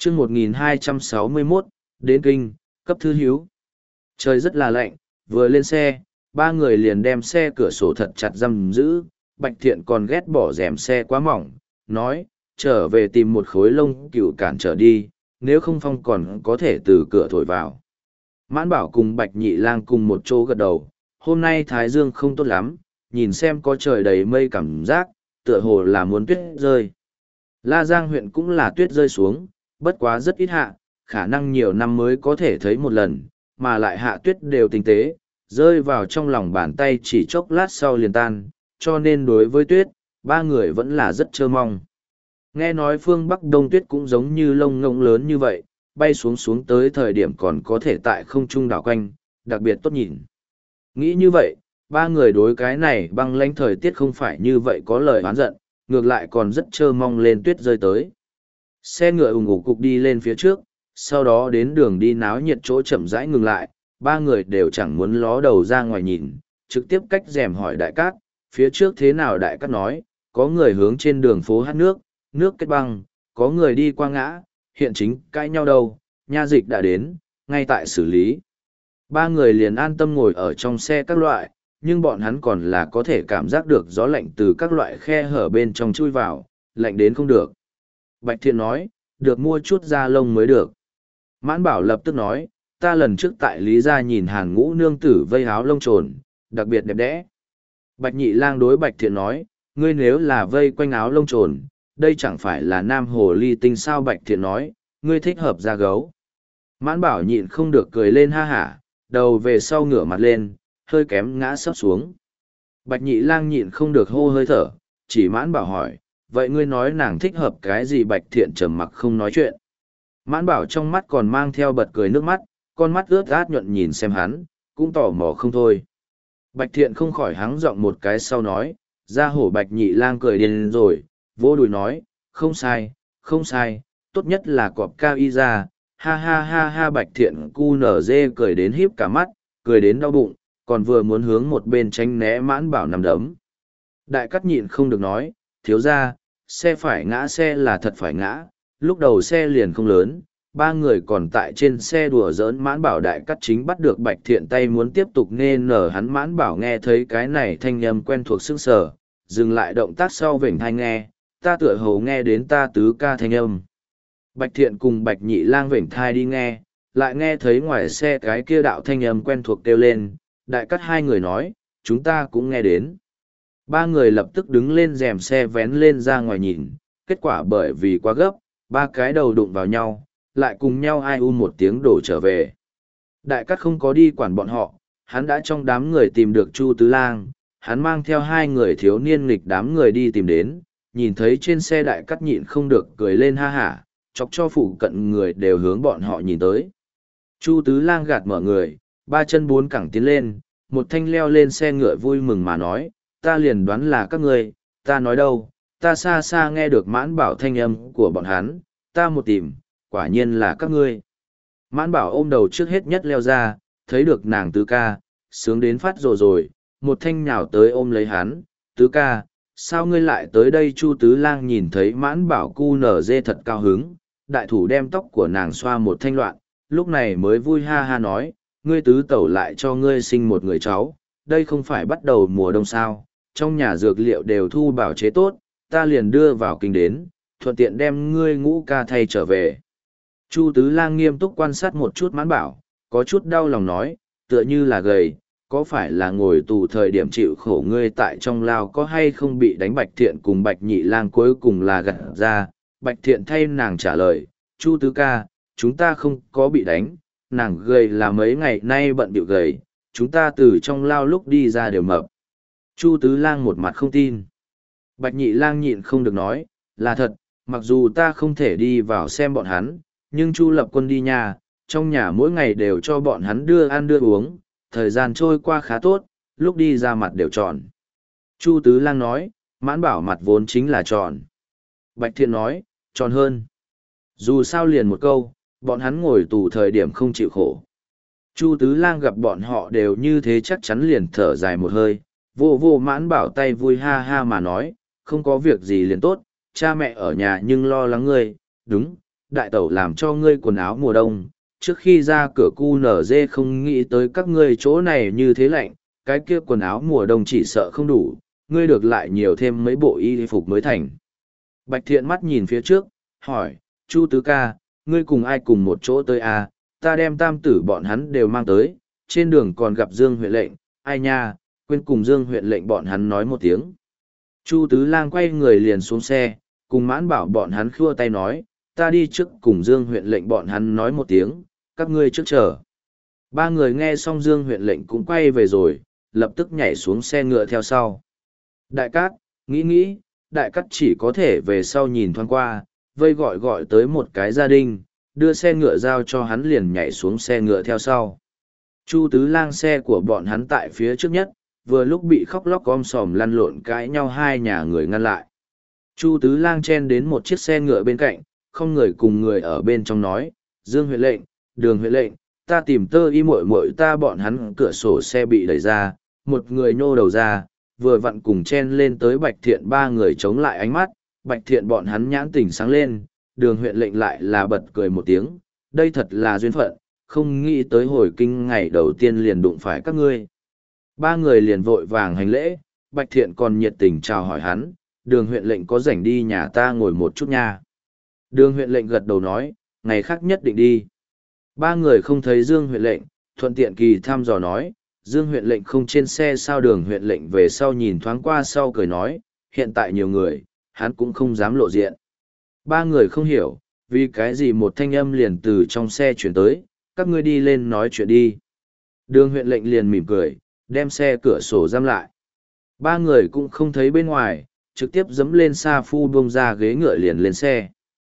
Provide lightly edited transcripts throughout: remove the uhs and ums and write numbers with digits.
chương 1261, đến kinh, cấp thư hiếu. Trời rất là lạnh, vừa lên xe, ba người liền đem xe cửa sổ thật chặt giam giữ. Bạch Thiện còn ghét bỏ rèm xe quá mỏng, nói, trở về tìm một khối lông cừu cản trở đi, nếu không phong còn có thể từ cửa thổi vào. Mãn Bảo cùng Bạch Nhị Lang cùng một chỗ gật đầu, hôm nay Thái Dương không tốt lắm, nhìn xem có trời đầy mây cảm giác, tựa hồ là muốn tuyết rơi. La Giang huyện cũng là tuyết rơi xuống, bất quá rất ít hạ, khả năng nhiều năm mới có thể thấy một lần, mà lại hạ tuyết đều tinh tế, rơi vào trong lòng bàn tay chỉ chốc lát sau liền tan, cho nên đối với tuyết, ba người vẫn là rất trơ mong. Nghe nói phương Bắc đông tuyết cũng giống như lông ngỗng lớn như vậy, bay xuống tới thời điểm còn có thể tại không trung đảo quanh, đặc biệt tốt nhìn. Nghĩ như vậy, ba người đối cái này băng lãnh thời tiết không phải như vậy có lời oán giận, ngược lại còn rất trơ mong lên tuyết rơi tới. Xe ngựa ủng ủ cục đi lên phía trước, sau đó đến đường đi náo nhiệt chỗ chậm rãi ngừng lại, ba người đều chẳng muốn ló đầu ra ngoài nhìn, trực tiếp cách rèm hỏi Đại Cát, phía trước thế nào. Đại Cát nói, có người hướng trên đường phố hát nước, nước kết băng, có người đi qua ngã, hiện chính cãi nhau đâu, nha dịch đã đến, ngay tại xử lý. Ba người liền an tâm ngồi ở trong xe các loại, nhưng bọn hắn còn là có thể cảm giác được gió lạnh từ các loại khe hở bên trong chui vào, lạnh đến không được. Bạch Thiện nói, được mua chút da lông mới được. Mãn Bảo lập tức nói, ta lần trước tại Lý Gia nhìn Hàn Ngũ nương tử vây áo lông trồn, đặc biệt đẹp đẽ. Bạch Nhị Lang đối Bạch Thiện nói, ngươi nếu là vây quanh áo lông trồn, đây chẳng phải là nam hồ ly tinh sao. Bạch Thiện nói, ngươi thích hợp da gấu. Mãn Bảo nhịn không được cười lên ha hả, đầu về sau ngửa mặt lên, hơi kém ngã sấp xuống. Bạch Nhị Lang nhịn không được hô hơi thở, chỉ Mãn Bảo hỏi, vậy ngươi nói nàng thích hợp cái gì? Bạch Thiện trầm mặc không nói chuyện. Mãn Bảo trong mắt còn mang theo bật cười nước mắt, con mắt ướt át nhuận nhìn xem hắn, cũng tò mò không thôi. Bạch Thiện không khỏi hắng giọng một cái sau nói, ra hổ. Bạch Nhị Lang cười điên rồi, vỗ đùi nói, không sai, không sai, tốt nhất là cọp cao y ra, ha ha ha ha. Bạch Thiện cu nở dê cười đến híp cả mắt, cười đến đau bụng, còn vừa muốn hướng một bên tránh né Mãn Bảo nằm đấm. Đại Cát nhịn không được nói, thiếu ra, xe phải ngã, xe là thật phải ngã, lúc đầu xe liền không lớn, ba người còn tại trên xe đùa giỡn. Mãn Bảo Đại Cát chính bắt được Bạch Thiện tay muốn tiếp tục nên nở hắn. Mãn Bảo nghe thấy cái này thanh âm quen thuộc sững sờ, dừng lại động tác sau vểnh thai nghe, ta tựa hồ nghe đến ta tứ ca thanh âm. Bạch Thiện cùng Bạch Nhị Lang vểnh thai đi nghe, lại nghe thấy ngoài xe cái kia đạo thanh âm quen thuộc kêu lên. Đại Cát hai người nói, chúng ta cũng nghe đến. Ba người lập tức đứng lên rèm xe vén lên ra ngoài nhìn, kết quả bởi vì quá gấp, ba cái đầu đụng vào nhau, lại cùng nhau ai u một tiếng đổ trở về. Đại Cát không có đi quản bọn họ, hắn đã trong đám người tìm được Chu Tứ Lang, hắn mang theo hai người thiếu niên nghịch đám người đi tìm đến, nhìn thấy trên xe Đại Cát nhịn không được cười lên ha hả, chọc cho phụ cận người đều hướng bọn họ nhìn tới. Chu Tứ Lang gạt mở người, ba chân bốn cẳng tiến lên, một thanh leo lên xe ngựa vui mừng mà nói, ta liền đoán là các ngươi, ta nói đâu, ta xa xa nghe được Mãn Bảo thanh âm của bọn hắn, ta một tìm, quả nhiên là các ngươi. Mãn Bảo ôm đầu trước hết nhất leo ra, thấy được nàng tứ ca, sướng đến phát rồi, một thanh nhào tới ôm lấy hắn, tứ ca, sao ngươi lại tới đây? Chu Tứ Lang nhìn thấy Mãn Bảo cu nở dê thật cao hứng, đại thủ đem tóc của nàng xoa một thanh loạn, lúc này mới vui ha ha nói, ngươi tứ tẩu lại cho ngươi sinh một người cháu, đây không phải bắt đầu mùa đông sao, trong nhà dược liệu đều thu bảo chế tốt, ta liền đưa vào kinh đến, thuận tiện đem ngươi Ngũ ca thay trở về. Chu Tứ Lang nghiêm túc quan sát một chút Mãn Bảo, có chút đau lòng nói, tựa như là gầy, có phải là ngồi tù thời điểm chịu khổ ngươi tại trong lao có hay không bị đánh? Bạch Thiện cùng Bạch Nhị Lang cuối cùng là gật ra, Bạch Thiện thay nàng trả lời, Chu Tứ ca, chúng ta không có bị đánh, nàng gầy là mấy ngày nay bận bịu gầy, chúng ta từ trong lao lúc đi ra đều mập. Chu Tứ Lang một mặt không tin. Bạch Nhị Lang nhịn không được nói, là thật, mặc dù ta không thể đi vào xem bọn hắn, nhưng Chu Lập Quân đi nhà, trong nhà mỗi ngày đều cho bọn hắn đưa ăn đưa uống, thời gian trôi qua khá tốt, lúc đi ra mặt đều tròn. Chu Tứ Lang nói, Mãn Bảo mặt vốn chính là tròn. Bạch Thiện nói, tròn hơn. Dù sao liền một câu, bọn hắn ngồi tù thời điểm không chịu khổ. Chu Tứ Lang gặp bọn họ đều như thế chắc chắn liền thở dài một hơi, vô vô Mãn Bảo tay vui ha ha mà nói, không có việc gì liền tốt, cha mẹ ở nhà nhưng lo lắng ngươi, đúng, đại tẩu làm cho ngươi quần áo mùa đông, trước khi ra cửa cu nở dê không nghĩ tới các ngươi chỗ này như thế lạnh, cái kia quần áo mùa đông chỉ sợ không đủ, ngươi được lại nhiều thêm mấy bộ y phục mới thành. Bạch Thiện mắt nhìn phía trước, hỏi, Chu Tứ ca, ngươi cùng ai cùng một chỗ tới à, ta đem tam tử bọn hắn đều mang tới, trên đường còn gặp Dương huyện lệnh, ai nha, quên cùng Dương huyện lệnh bọn hắn nói một tiếng. Chu Tứ Lang quay người liền xuống xe, cùng Mãn Bảo bọn hắn khua tay nói, ta đi trước cùng Dương huyện lệnh bọn hắn nói một tiếng, các ngươi trước chờ. Ba người nghe xong Dương huyện lệnh cũng quay về rồi, lập tức nhảy xuống xe ngựa theo sau. Đại Cát, nghĩ, Đại Cát chỉ có thể về sau nhìn thoáng qua, vây gọi tới một cái gia đình, đưa xe ngựa giao cho hắn liền nhảy xuống xe ngựa theo sau. Chu Tứ Lang xe của bọn hắn tại phía trước nhất, vừa lúc bị khóc lóc om sòm lăn lộn cãi nhau hai nhà người ngăn lại. Chu Tứ Lang chen đến một chiếc xe ngựa bên cạnh, không người cùng người ở bên trong nói, Dương huyện lệnh, Đường huyện lệnh, ta tìm tơ y muội muội ta bọn hắn cửa sổ xe bị đẩy ra, một người nhô đầu ra, vừa vặn cùng chen lên tới Bạch Thiện ba người chống lại ánh mắt, Bạch Thiện bọn hắn nhãn tỉnh sáng lên, Đường huyện lệnh lại là bật cười một tiếng, đây thật là duyên phận, không nghĩ tới hồi kinh ngày đầu tiên liền đụng phải các ngươi. Ba người liền vội vàng hành lễ, Bạch Thiện còn nhiệt tình chào hỏi hắn, Đường huyện lệnh có rảnh đi nhà ta ngồi một chút nha. Đường huyện lệnh gật đầu nói, ngày khác nhất định đi. Ba người không thấy Dương huyện lệnh, thuận tiện kỳ thăm dò nói, Dương huyện lệnh không trên xe sao. Đường huyện lệnh về sau nhìn thoáng qua sau cười nói, hiện tại nhiều người, hắn cũng không dám lộ diện. Ba người không hiểu, vì cái gì một thanh âm liền từ trong xe chuyển tới, các ngươi đi lên nói chuyện đi. Đường huyện lệnh liền mỉm cười, đem xe cửa sổ giam lại. Ba người cũng không thấy bên ngoài, trực tiếp dẫm lên sa phu buông ra ghế ngựa liền lên xe.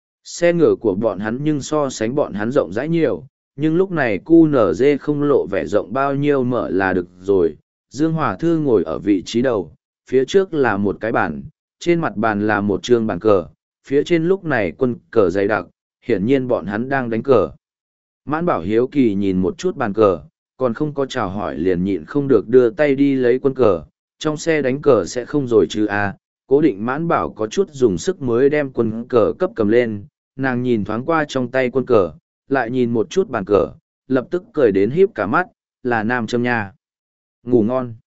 Xe ngựa của bọn hắn nhưng so sánh bọn hắn rộng rãi nhiều, nhưng lúc này QNZ không lộ vẻ rộng bao nhiêu mở là được rồi. Dương Hòa Thư ngồi ở vị trí đầu, phía trước là một cái bàn, trên mặt bàn là một trương bàn cờ, phía trên lúc này quân cờ dày đặc, hiển nhiên bọn hắn đang đánh cờ. Mãn Bảo hiếu kỳ nhìn một chút bàn cờ, còn không có chào hỏi liền nhịn không được đưa tay đi lấy quân cờ, trong xe đánh cờ sẽ không rồi chứ à. Cố Định Mãn Bảo có chút dùng sức mới đem quân cờ cấp cầm lên, nàng nhìn thoáng qua trong tay quân cờ, lại nhìn một chút bàn cờ, lập tức cười đến híp cả mắt, là nam châm nha. Ngủ ngon.